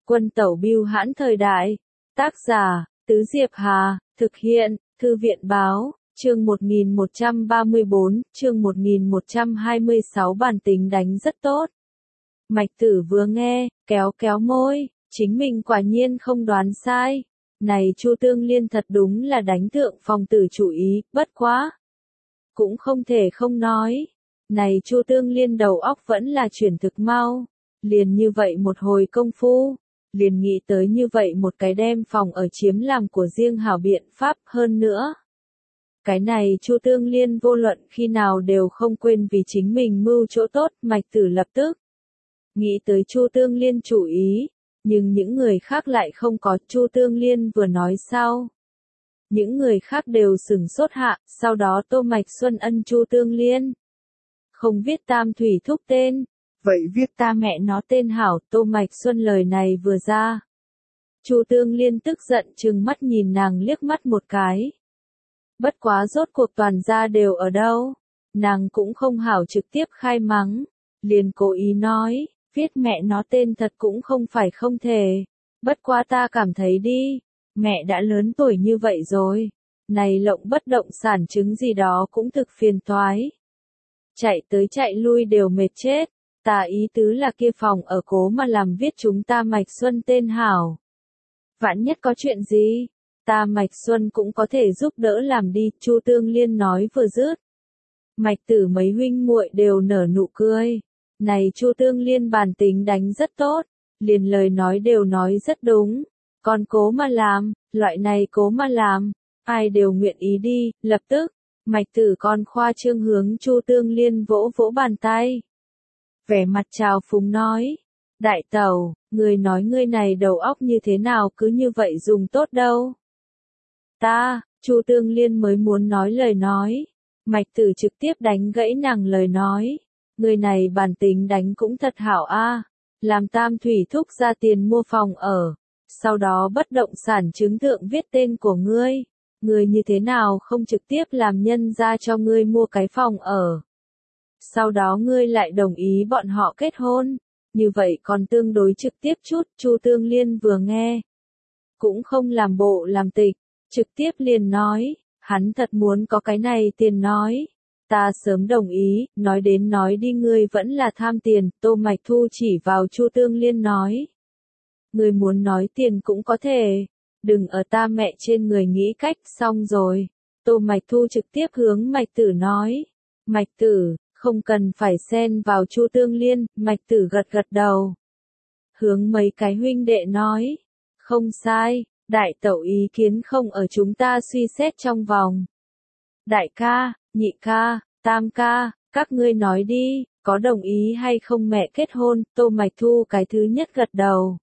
Quân tẩu bưu hãn thời đại. Tác giả, Tứ Diệp Hà, thực hiện, Thư viện báo, chương 1134, chương 1126 bản tính đánh rất tốt. Mạch Tử vừa nghe, kéo kéo môi, chính mình quả nhiên không đoán sai. Này Chu Tương Liên thật đúng là đánh Thượng Phong Tử chủ ý, bất quá. Cũng không thể không nói. Này Chu Tương Liên đầu óc vẫn là chuyển thực mau. Liền như vậy một hồi công phu. Liền nghĩ tới như vậy một cái đem phòng ở chiếm làm của riêng hảo biện pháp hơn nữa. Cái này Chu Tương Liên vô luận khi nào đều không quên vì chính mình mưu chỗ tốt, Mạch Tử lập tức nghĩ tới Chu Tương Liên chủ ý, nhưng những người khác lại không có. Chu Tương Liên vừa nói sau. Những người khác đều sửng sốt hạ, sau đó Tô Mạch Xuân ân Chu Tương Liên. Không viết Tam Thủy Thúc tên. Vậy viết ta mẹ nó tên hảo. Tô Mạch Xuân lời này vừa ra. Chu Tương Liên tức giận trừng mắt nhìn nàng liếc mắt một cái. Bất quá rốt cuộc toàn gia đều ở đâu. Nàng cũng không hảo trực tiếp khai mắng. Liền cố ý nói, viết mẹ nó tên thật cũng không phải không thể. Bất quá ta cảm thấy đi. Mẹ đã lớn tuổi như vậy rồi. Này lộng bất động sản chứng gì đó cũng thực phiền toái. Chạy tới chạy lui đều mệt chết. Ta ý tứ là kia phòng ở cố mà làm viết chúng ta Mạch Xuân tên hảo. Vạn nhất có chuyện gì, ta Mạch Xuân cũng có thể giúp đỡ làm đi. Chu Tương Liên nói vừa dứt. Mạch Tử mấy huynh muội đều nở nụ cười. Này Chu Tương Liên bản tính đánh rất tốt. Liền lời nói đều nói rất đúng. Còn cố mà làm, loại này cố mà làm, ai đều nguyện ý đi. Lập tức, Mạch Tử con khoa trương hướng Chu Tương Liên vỗ vỗ bàn tay. Vẻ mặt trào phúng nói, đại tẩu, người nói ngươi này đầu óc như thế nào cứ như vậy dùng tốt đâu. Chu Tương Liên mới muốn nói lời nói. Mạch Tử trực tiếp đánh gãy nàng lời nói. Người này bản tính đánh cũng thật hảo a, làm Tam Thủy Thúc ra tiền mua phòng ở. Sau đó bất động sản chứng thượng viết tên của ngươi. Ngươi như thế nào không trực tiếp làm nhân ra cho ngươi mua cái phòng ở. Sau đó ngươi lại đồng ý bọn họ kết hôn. Như vậy còn tương đối trực tiếp chút. Chu Tương Liên vừa nghe. Cũng không làm bộ làm tịch. Trực tiếp liền nói. Hắn thật muốn có cái này tiền nói. Ta sớm đồng ý. Nói đến nói đi ngươi vẫn là tham tiền. Tô Mạch Thu chỉ vào Chu Tương Liên nói. Người muốn nói tiền cũng có thể. Đừng ở ta mẹ trên người nghĩ cách. Xong rồi. Tô Mạch Thu trực tiếp hướng Mạch Tử nói. Mạch Tử, không cần phải xen vào Chu Tương Liên. Mạch Tử gật gật đầu. Hướng mấy cái huynh đệ nói. Không sai, đại tẩu ý kiến không ở chúng ta suy xét trong vòng. Đại ca, nhị ca, tam ca, các ngươi nói đi, có đồng ý hay không mẹ kết hôn? Tô Mạch Thu cái thứ nhất gật đầu.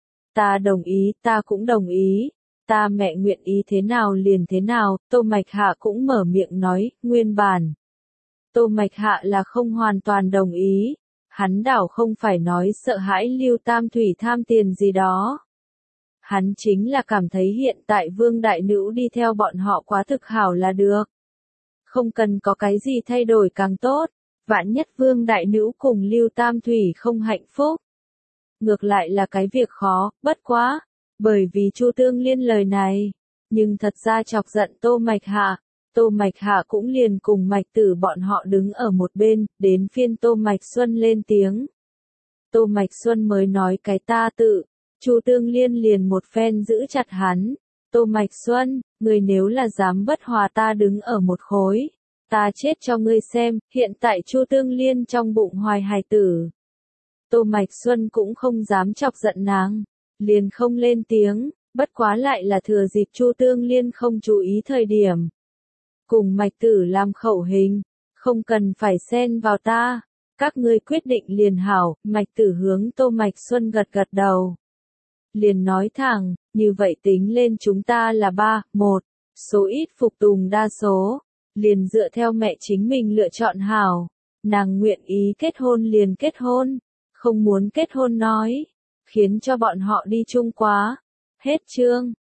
Ta đồng ý, ta cũng đồng ý. Ta mẹ nguyện ý thế nào liền thế nào. Tô Mạch Hạ cũng mở miệng nói, nguyên bản. Tô Mạch Hạ là không hoàn toàn đồng ý. Hắn đảo không phải nói sợ hãi Lưu Tam Thủy tham tiền gì đó. Hắn chính là cảm thấy hiện tại Vương Đại Nữ đi theo bọn họ quá thực hảo là được. Không cần có cái gì thay đổi càng tốt. Vạn nhất Vương Đại Nữ cùng Lưu Tam Thủy không hạnh phúc. Ngược lại là cái việc khó, bất quá. Bởi vì Chu Tương Liên lời này. Nhưng thật ra chọc giận Tô Mạch Hạ. Tô Mạch Hạ cũng liền cùng Mạch Tử bọn họ đứng ở một bên. Đến phiên Tô Mạch Xuân lên tiếng. Tô Mạch Xuân mới nói cái ta tự. Chu Tương Liên liền một phen giữ chặt hắn. Tô Mạch Xuân, ngươi nếu là dám bất hòa ta đứng ở một khối. Ta chết cho ngươi xem. Hiện tại Chu Tương Liên trong bụng hoài hài tử. Tô Mạch Xuân cũng không dám chọc giận nàng. Liền không lên tiếng. Bất quá lại là thừa dịp Chu Tương Liên không chú ý thời điểm. Cùng Mạch Tử làm khẩu hình. Không cần phải xen vào ta. Các ngươi quyết định liền hảo. Mạch Tử hướng Tô Mạch Xuân gật gật đầu. Liền nói thẳng, như vậy tính lên chúng ta là 3-1. Số ít phục tùng đa số. Liền dựa theo mẹ chính mình lựa chọn hảo. Nàng nguyện ý kết hôn liền kết hôn. Không muốn kết hôn nói. Khiến cho bọn họ đi chung quá. Hết chương.